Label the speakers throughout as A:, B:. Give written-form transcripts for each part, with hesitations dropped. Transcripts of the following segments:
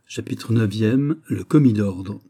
A: Chapitre 9e. Le commis d'ordre.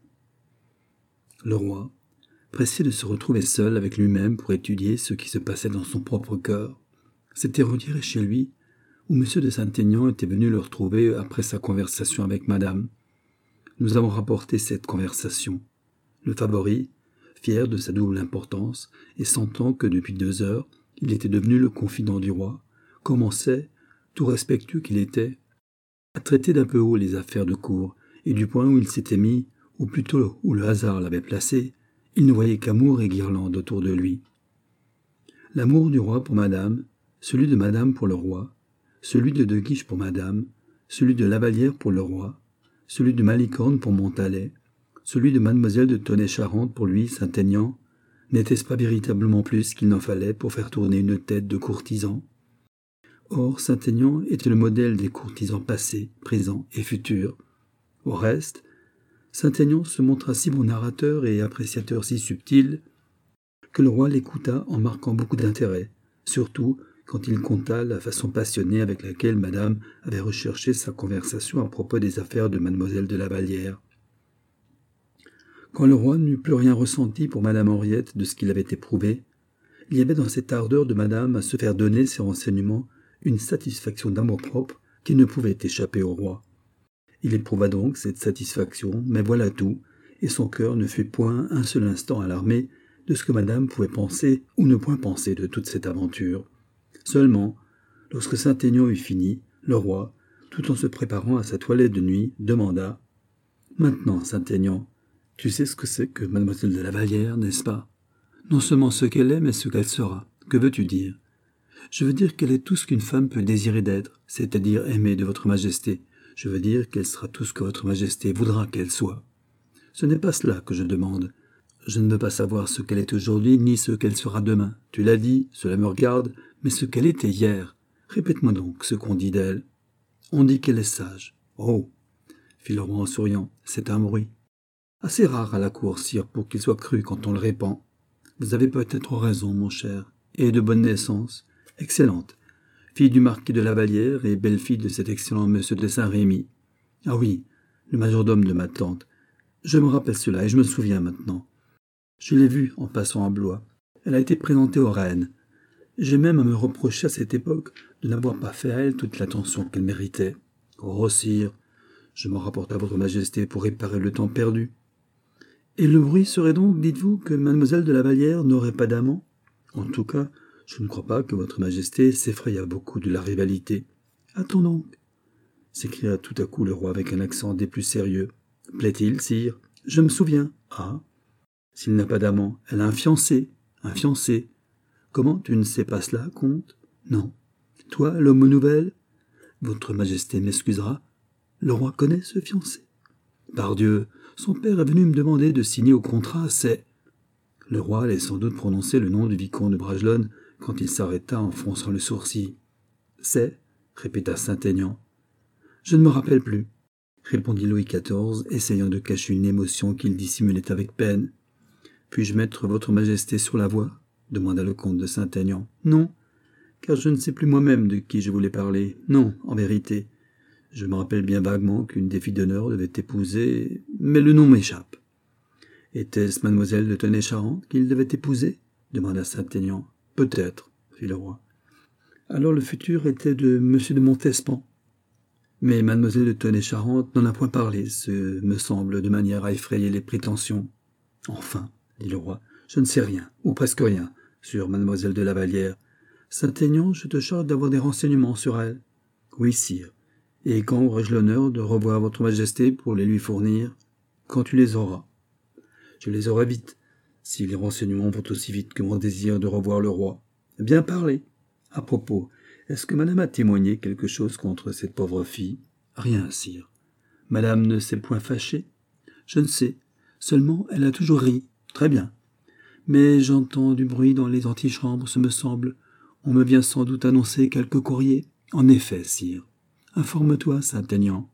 A: Le roi, pressé de se retrouver seul avec lui-même pour étudier ce qui se passait dans son propre cœur, s'était retiré chez lui, où M. de Saint-Aignan était venu le retrouver après sa conversation avec madame. Nous avons rapporté cette conversation. Le favori, fier de sa double importance et sentant que depuis 2 heures, il était devenu le confident du roi, commençait, tout respectueux qu'il était, à traiter d'un peu haut les affaires de cour, et du point où il s'était mis, ou plutôt où le hasard l'avait placé, il ne voyait qu'amour et guirlandes autour de lui. L'amour du roi pour madame, celui de madame pour le roi, celui de Guiche pour madame, celui de Lavallière pour le roi, celui de Malicorne pour Montalet, celui de mademoiselle de Tonnay-Charente pour lui, Saint-Aignan, n'était-ce pas véritablement plus qu'il n'en fallait pour faire tourner une tête de courtisan? Or, Saint-Aignan était le modèle des courtisans passés, présents et futurs. Au reste, Saint-Aignan se montra si bon narrateur et appréciateur si subtil que le roi l'écouta en marquant beaucoup d'intérêt, surtout quand il conta la façon passionnée avec laquelle madame avait recherché sa conversation à propos des affaires de mademoiselle de Lavallière. Quand le roi n'eut plus rien ressenti pour madame Henriette de ce qu'il avait éprouvé, il y avait dans cette ardeur de madame à se faire donner ces renseignements une satisfaction d'amour-propre qui ne pouvait échapper au roi. Il éprouva donc cette satisfaction, mais voilà tout, et son cœur ne fut point un seul instant alarmé de ce que madame pouvait penser ou ne point penser de toute cette aventure. Seulement, lorsque Saint-Aignan eut fini, le roi, tout en se préparant à sa toilette de nuit, demanda « Maintenant, Saint-Aignan, tu sais ce que c'est que mademoiselle de Lavallière, n'est-ce pas? Non seulement ce qu'elle est, mais ce qu'elle sera. Que veux-tu dire? Je veux dire qu'elle est tout ce qu'une femme peut désirer d'être, c'est-à-dire aimée de votre majesté. Je veux dire qu'elle sera tout ce que votre majesté voudra qu'elle soit. Ce n'est pas cela que je demande. Je ne veux pas savoir ce qu'elle est aujourd'hui, ni ce qu'elle sera demain. Tu l'as dit, cela me regarde, mais ce qu'elle était hier. Répète-moi donc ce qu'on dit d'elle. On dit qu'elle est sage. Oh, fit le roi en souriant, c'est un bruit. Assez rare à la cour, sire, pour qu'il soit cru quand on le répand. Vous avez peut-être raison, mon cher, et de bonne naissance. Excellente. Fille du marquis de Lavallière et belle-fille de cet excellent monsieur de Saint-Rémy. Ah oui, le majordome de ma tante. Je me rappelle cela et je me souviens maintenant. Je l'ai vue en passant à Blois. Elle a été présentée aux reines. J'ai même à me reprocher à cette époque de n'avoir pas fait à elle toute l'attention qu'elle méritait. Oh, sire, je m'en rapporte à votre majesté pour réparer le temps perdu. Et le bruit serait donc, dites-vous, que mademoiselle de Lavallière n'aurait pas d'amant? En tout cas, je ne crois pas que votre majesté s'effrayât beaucoup de la rivalité. Attends donc, s'écria tout à coup le roi avec un accent des plus sérieux. Plaît-il, sire? Je me souviens. Ah, s'il n'a pas d'amant, elle a un fiancé. Un fiancé. Comment, tu ne sais pas cela, comte? Non. Toi, l'homme aux nouvelles? Votre majesté m'excusera. Le roi connaît ce fiancé. Pardieu, son père est venu me demander de signer au contrat, c'est... Le roi allait sans doute prononcer le nom du vicomte de Bragelonne quand il s'arrêta en fronçant le sourcil. C'est, répéta Saint-Aignan. Je ne me rappelle plus, répondit Louis XIV, essayant de cacher une émotion qu'il dissimulait avec peine. Puis-je mettre votre majesté sur la voie? Demanda le comte de Saint-Aignan. Non, car je ne sais plus moi-même de qui je voulais parler. Non, en vérité. Je me rappelle bien vaguement qu'une des filles d'honneur devait épouser, mais le nom m'échappe. Était-ce mademoiselle de Tonnay-Charente qu'il devait épouser? Demanda Saint-Aignan. Peut-être, fit le roi. Alors le futur était de monsieur de Montespan. Mais mademoiselle de Tonnay-Charente n'en a point parlé, ce me semble, de manière à effrayer les prétentions. Enfin, dit le roi, je ne sais rien, ou presque rien, sur mademoiselle de Lavallière. Saint-Aignan, je te charge d'avoir des renseignements sur elle. Oui, sire. Et quand aurai-je l'honneur de revoir votre majesté pour les lui fournir? Quand tu les auras. Je les aurai vite, si les renseignements vont aussi vite que mon désir de revoir le roi. Bien parlé. À propos, est-ce que madame a témoigné quelque chose contre cette pauvre fille? Rien, sire. Madame ne s'est point fâchée? Je ne sais. Seulement, elle a toujours ri. Très bien. Mais j'entends du bruit dans les antichambres, ce me semble. On me vient sans doute annoncer quelque courrier. En effet, sire. Informe-toi, Saint-Aignan.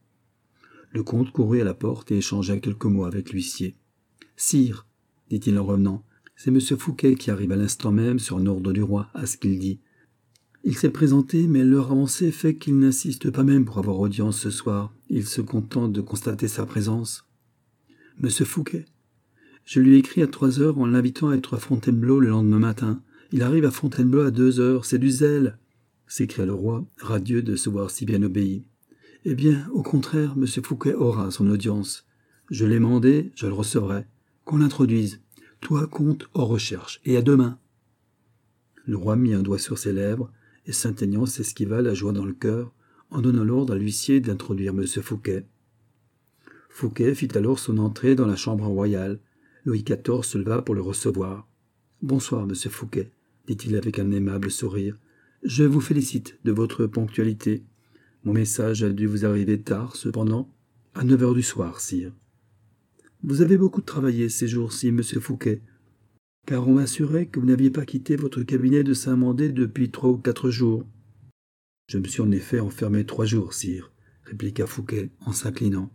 A: Le comte courut à la porte et échangea quelques mots avec l'huissier. Sire, dit-il en revenant, c'est M. Fouquet qui arrive à l'instant même sur un ordre du roi, à ce qu'il dit. Il s'est présenté, mais l'heure avancée fait qu'il n'insiste pas même pour avoir audience ce soir. Il se contente de constater sa présence. « Monsieur Fouquet, je lui ai écrit à 3 heures en l'invitant à être à Fontainebleau le lendemain matin. Il arrive à Fontainebleau à 2 heures, c'est du zèle !» s'écria le roi, radieux de se voir si bien obéi. « Eh bien, au contraire, monsieur Fouquet aura son audience. Je l'ai mandé, je le recevrai. Qu'on l'introduise. Toi, comte, aux recherches, et à demain. » Le roi mit un doigt sur ses lèvres, et Saint-Aignan s'esquiva la joie dans le cœur, en donnant l'ordre à l'huissier d'introduire monsieur Fouquet. Fouquet fit alors son entrée dans la chambre royale. Louis XIV se leva pour le recevoir. « Bonsoir, monsieur Fouquet, » dit-il avec un aimable sourire. « Je vous félicite de votre ponctualité. Mon message a dû vous arriver tard, cependant, à 9 heures du soir, sire. Vous avez beaucoup travaillé ces jours-ci, monsieur Fouquet, car on m'assurait que vous n'aviez pas quitté votre cabinet de Saint-Mandé depuis 3 ou 4 jours. »« Je me suis en effet enfermé 3 jours, sire, » répliqua Fouquet en s'inclinant.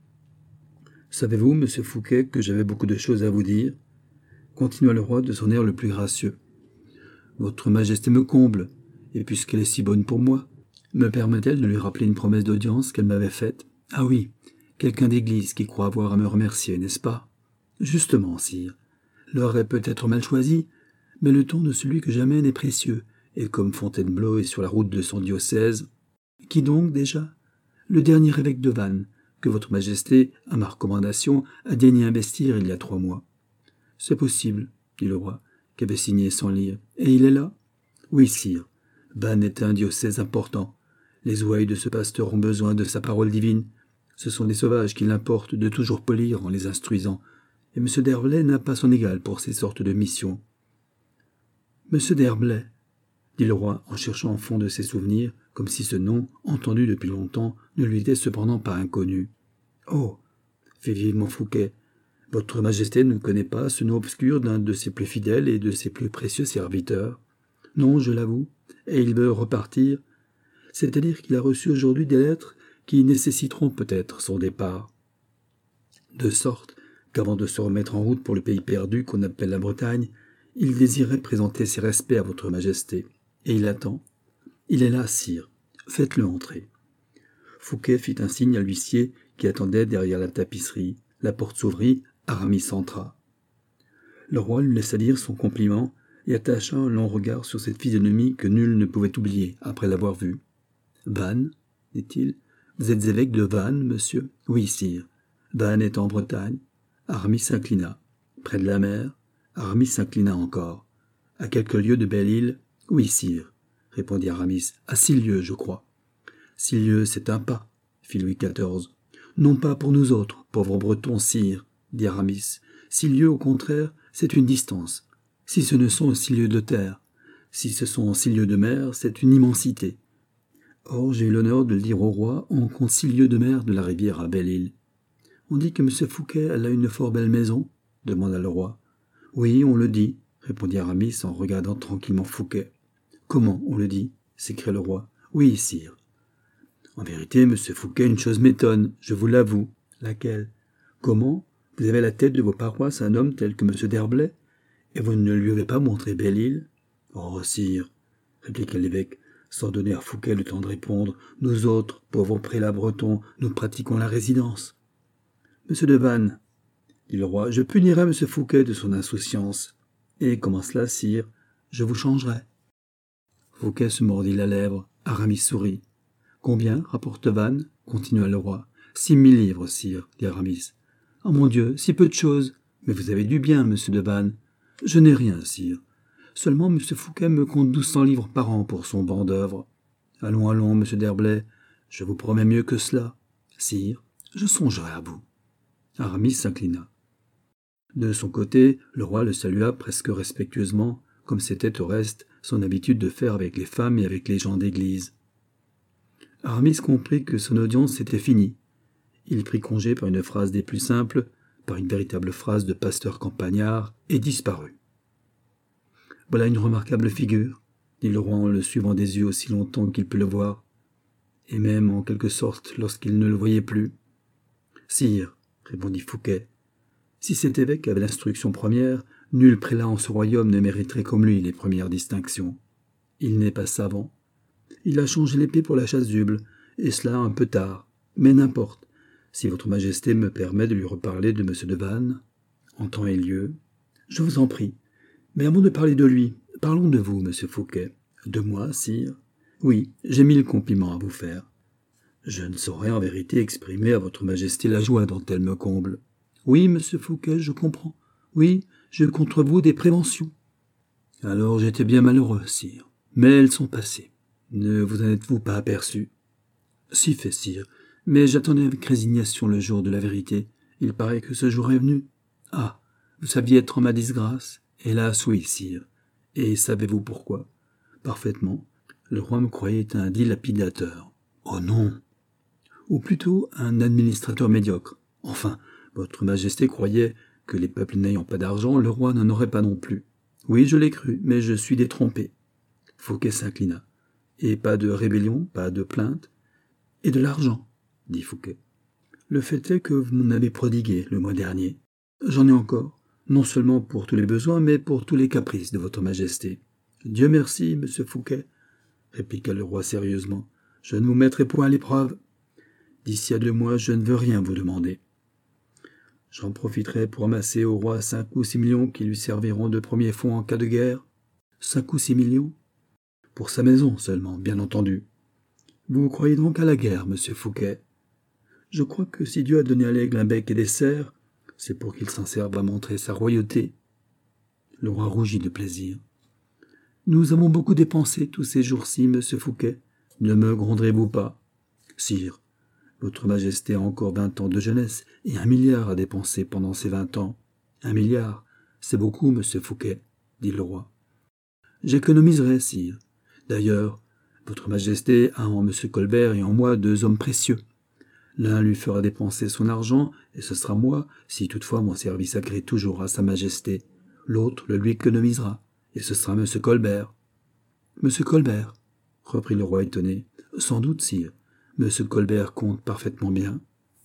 A: « Savez-vous, monsieur Fouquet, que j'avais beaucoup de choses à vous dire ?» continua le roi de son air le plus gracieux. « Votre majesté me comble, et puisqu'elle est si bonne pour moi, me permet-elle de lui rappeler une promesse d'audience qu'elle m'avait faite? Ah oui, quelqu'un d'église qui croit avoir à me remercier, n'est-ce pas? Justement, sire. L'heure est peut-être mal choisie, mais le ton de celui que j'amène est précieux, et comme Fontainebleau est sur la route de son diocèse... Qui donc, déjà? Le dernier évêque de Vannes, que votre majesté, à ma recommandation, a daigné investir il y a 3 mois. C'est possible, dit le roi, qui avait signé sans lire. Et il est là? Oui, sire. Vannes est un diocèse important. Les ouailles de ce pasteur ont besoin de sa parole divine. Ce sont des sauvages qu'il importe de toujours polir en les instruisant, et M. d'Herblay n'a pas son égal pour ces sortes de missions. « M. d'Herblay, » dit le roi en cherchant au fond de ses souvenirs, comme si ce nom, entendu depuis longtemps, ne lui était cependant pas inconnu. « Oh » fit vivement Fouquet, « votre majesté ne connaît pas ce nom obscur d'un de ses plus fidèles et de ses plus précieux serviteurs. Non, je l'avoue, et il veut repartir. C'est-à-dire qu'il a reçu aujourd'hui des lettres qui nécessiteront peut-être son départ. De sorte qu'avant de se remettre en route pour le pays perdu qu'on appelle la Bretagne, il désirait présenter ses respects à votre majesté. Et il attend. Il est là, sire. Faites-le entrer. » Fouquet fit un signe à l'huissier qui attendait derrière la tapisserie. La porte s'ouvrit, Aramis entra. Le roi lui laissa dire son compliment et attacha un long regard sur cette physionomie que nul ne pouvait oublier après l'avoir vue. « Vannes, dit-il, vous êtes évêque de Vannes, monsieur ? » ?»« Oui, sire. Vannes est en Bretagne. » Aramis s'inclina. « Près de la mer ?» Aramis s'inclina encore. « À quelques lieues de Belle-Île ?»« Oui, sire, » répondit Aramis. « À 6 lieues, je crois. »« 6 lieues, c'est un pas, » fit Louis XIV. « Non pas pour nous autres, pauvres Bretons, sire, » dit Aramis. « 6 lieues, au contraire, c'est une distance. Si ce ne sont 6 lieues de terre, si ce sont 6 lieues de mer, c'est une immensité. Or, j'ai eu l'honneur de le dire au roi, on compte 6 lieues de mer de la rivière à Belle-Île. »« On dit que M. Fouquet a là une fort belle maison ?» demanda le roi. « Oui, on le dit, » répondit Aramis en regardant tranquillement Fouquet. « Comment on le dit ?» s'écria le roi. « Oui, sire. »« En vérité, M. Fouquet, une chose m'étonne, je vous l'avoue. »« Laquelle ? » ?»« Comment ? Vous avez à la tête de vos paroisses un homme tel que M. d'Herblay, et vous ne lui avez pas montré Belle-Île ? »« Oh, sire, » répliqua l'évêque, sans donner à Fouquet le temps de répondre, « nous autres, pauvres prélats bretons, nous pratiquons la résidence. »« Monsieur de Vannes, » dit le roi, « je punirai M. Fouquet de son insouciance. Et comment cela, sire ? Je vous changerai. » Fouquet se mordit la lèvre. Aramis sourit. « Combien rapporte Vannes ? » continua le roi. « 6 000 livres, sire, » dit Aramis. « Oh mon Dieu, si peu de chose. Mais vous avez du bien, monsieur de Vannes. »« Je n'ai rien, sire. Seulement, M. Fouquet me compte 1200 livres par an pour son banc d'œuvre. Allons, allons, M. d'Herblay, je vous promets mieux que cela. Sire, je songerai à vous. » Aramis s'inclina. De son côté, le roi le salua presque respectueusement, comme c'était au reste son habitude de faire avec les femmes et avec les gens d'église. Aramis comprit que son audience était finie. Il prit congé par une phrase des plus simples, par une véritable phrase de pasteur campagnard, et disparut. « Voilà une remarquable figure, » dit le roi en le suivant des yeux aussi longtemps qu'il put le voir, et même en quelque sorte lorsqu'il ne le voyait plus. « Sire, » répondit Fouquet, « si cet évêque avait l'instruction première, nul prélat en ce royaume ne mériterait comme lui les premières distinctions. Il n'est pas savant, Il a changé l'épée pour la chasuble, et cela un peu tard. Mais n'importe. Si votre majesté me permet de lui reparler de M. de Vannes, en temps et lieu, je vous en prie. Mais avant de parler de lui, parlons de vous, monsieur Fouquet. De moi, sire? Oui, j'ai 1000 compliments à vous faire. Je ne saurais en vérité exprimer à votre majesté la joie dont elle me comble. Oui, monsieur Fouquet, je comprends. Oui, j'ai contre vous des préventions. Alors j'étais bien malheureux, sire. Mais elles sont passées. Ne vous en êtes-vous pas aperçu? Si fait, sire. Mais j'attendais avec résignation le jour de la vérité. Il paraît que ce jour est venu. Ah, vous saviez être en ma disgrâce? Hélas, oui, sire. Et savez-vous pourquoi? Parfaitement. Le roi me croyait un dilapidateur. Oh non! Ou plutôt un administrateur médiocre. Enfin, votre majesté croyait que les peuples n'ayant pas d'argent, le roi n'en aurait pas non plus. Oui, je l'ai cru, mais je suis détrompé. Fouquet s'inclina. Et pas de rébellion, pas de plainte. Et de l'argent, dit Fouquet. Le fait est que vous m'en avez prodigué le mois dernier. J'en ai encore, non seulement pour tous les besoins, mais pour tous les caprices de votre majesté. Dieu merci, monsieur Fouquet, répliqua le roi sérieusement. Je ne vous mettrai point à l'épreuve. D'ici à 2 mois, je ne veux rien vous demander. J'en profiterai pour amasser au roi 5 ou 6 millions qui lui serviront de premier fonds en cas de guerre. 5 ou 6 millions? Pour sa maison seulement, bien entendu. Vous croyez donc à la guerre, monsieur Fouquet? Je crois que si Dieu a donné à l'aigle un bec et des serres, c'est pour qu'il s'en serve à montrer sa royauté. Le roi rougit de plaisir. Nous avons beaucoup dépensé tous ces jours-ci, monsieur Fouquet. Ne me gronderez-vous pas? Sire, votre majesté a encore 20 ans de jeunesse et 1 milliard à dépenser pendant ces 20 ans. 1 milliard, c'est beaucoup, monsieur Fouquet, dit le roi. J'économiserai, sire. D'ailleurs, votre majesté a en monsieur Colbert et en moi 2 hommes précieux. L'un lui fera dépenser son argent, et ce sera moi, si toutefois mon service agrée toujours à sa majesté. L'autre le lui économisera, et ce sera monsieur Colbert. Monsieur Colbert, reprit le roi étonné. Sans doute, sire. Monsieur Colbert compte parfaitement bien.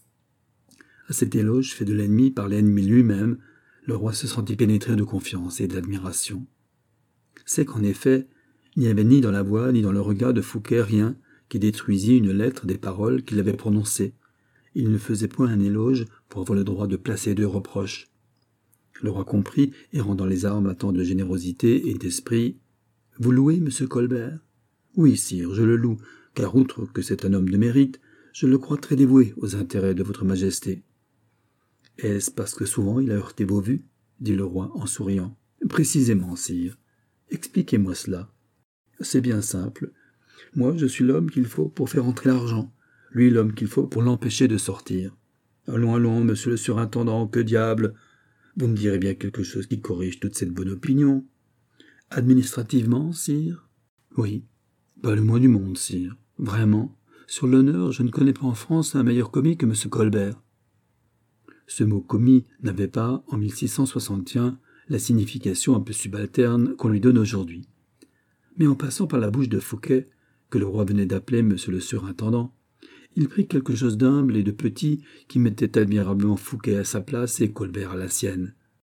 A: À cet éloge fait de l'ennemi par l'ennemi lui-même, le roi se sentit pénétré de confiance et d'admiration. C'est qu'en effet, il n'y avait ni dans la voix ni dans le regard de Fouquet rien qui détruisit une lettre des paroles qu'il avait prononcées. Il ne faisait point un éloge pour avoir le droit de placer 2 reproches. Le roi comprit et rendant les armes à tant de générosité et d'esprit. « Vous louez, monsieur Colbert ?»« Oui, sire, je le loue, car outre que c'est un homme de mérite, je le crois très dévoué aux intérêts de votre majesté. »« Est-ce parce que souvent il a heurté vos vues ?» dit le roi en souriant. « Précisément, sire. Expliquez-moi cela. »« C'est bien simple. Moi, je suis l'homme qu'il faut pour faire entrer l'argent, lui l'homme qu'il faut pour l'empêcher de sortir. Allons, allons, monsieur le surintendant, que diable! Vous me direz bien quelque chose qui corrige toute cette bonne opinion. Administrativement, sire? Oui, pas le moins du monde, sire. Vraiment, sur l'honneur, je ne connais pas en France un meilleur commis que M. Colbert. Ce mot commis n'avait pas, en 1661, la signification un peu subalterne qu'on lui donne aujourd'hui. Mais en passant par la bouche de Fouquet, que le roi venait d'appeler M. le surintendant, il prit quelque chose d'humble et de petit qui mettait admirablement Fouquet à sa place et Colbert à la sienne.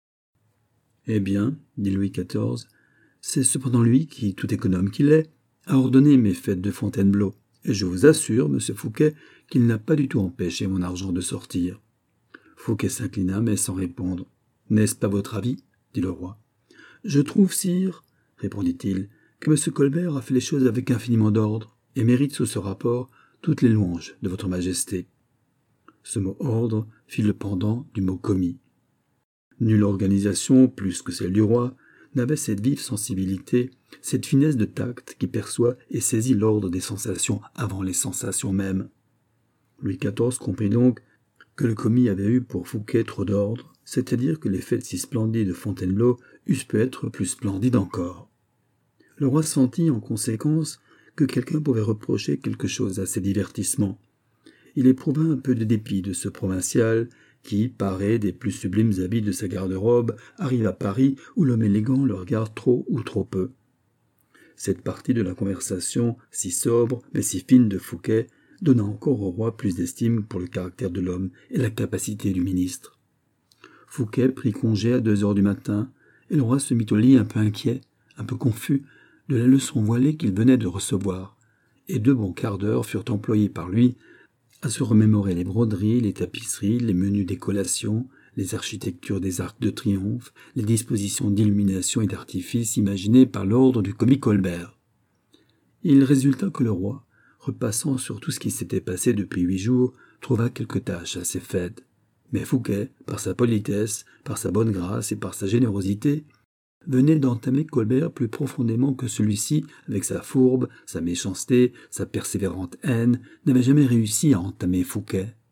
A: « Eh bien, dit Louis XIV, c'est cependant lui qui, tout économe qu'il est, a ordonné mes fêtes de Fontainebleau, et je vous assure, monsieur Fouquet, qu'il n'a pas du tout empêché mon argent de sortir. » Fouquet s'inclina, mais sans répondre. « N'est-ce pas votre avis ?» dit le roi. « Je trouve, sire, répondit-il, que M. Colbert a fait les choses avec infiniment d'ordre, et mérite sous ce rapport toutes les louanges de votre majesté. » Ce mot « ordre » fit le pendant du mot « commis ». Nulle organisation, plus que celle du roi, n'avait cette vive sensibilité, cette finesse de tact qui perçoit et saisit l'ordre des sensations avant les sensations mêmes. Louis XIV comprit donc que le commis avait eu pour Fouquet trop d'ordre, c'est-à-dire que les fêtes si splendides de Fontainebleau eussent pu être plus splendides encore. Le roi sentit en conséquence que quelqu'un pouvait reprocher quelque chose à ces divertissements. Il éprouva un peu de dépit de ce provincial qui, paré des plus sublimes habits de sa garde-robe, arrive à Paris où l'homme élégant le regarde trop ou trop peu. Cette partie de la conversation, si sobre mais si fine de Fouquet, donna encore au roi plus d'estime pour le caractère de l'homme et la capacité du ministre. Fouquet prit congé à 2 heures du matin, et le roi se mit au lit un peu inquiet, un peu confus, de la leçon voilée qu'il venait de recevoir. et 2 bons quarts d'heure furent employés par lui à se remémorer les broderies, les tapisseries, les menus décollations, les architectures des arcs de triomphe, les dispositions d'illumination et d'artifice imaginées par l'ordre du commis Colbert. Il résulta que le roi, repassant sur tout ce qui s'était passé depuis 8 jours, trouva quelques tâches assez faites. Mais Fouquet, par sa politesse, par sa bonne grâce et par sa générosité, venait d'entamer Colbert plus profondément que celui-ci, avec sa fourbe, sa méchanceté, sa persévérante haine, n'avait jamais réussi à entamer Fouquet.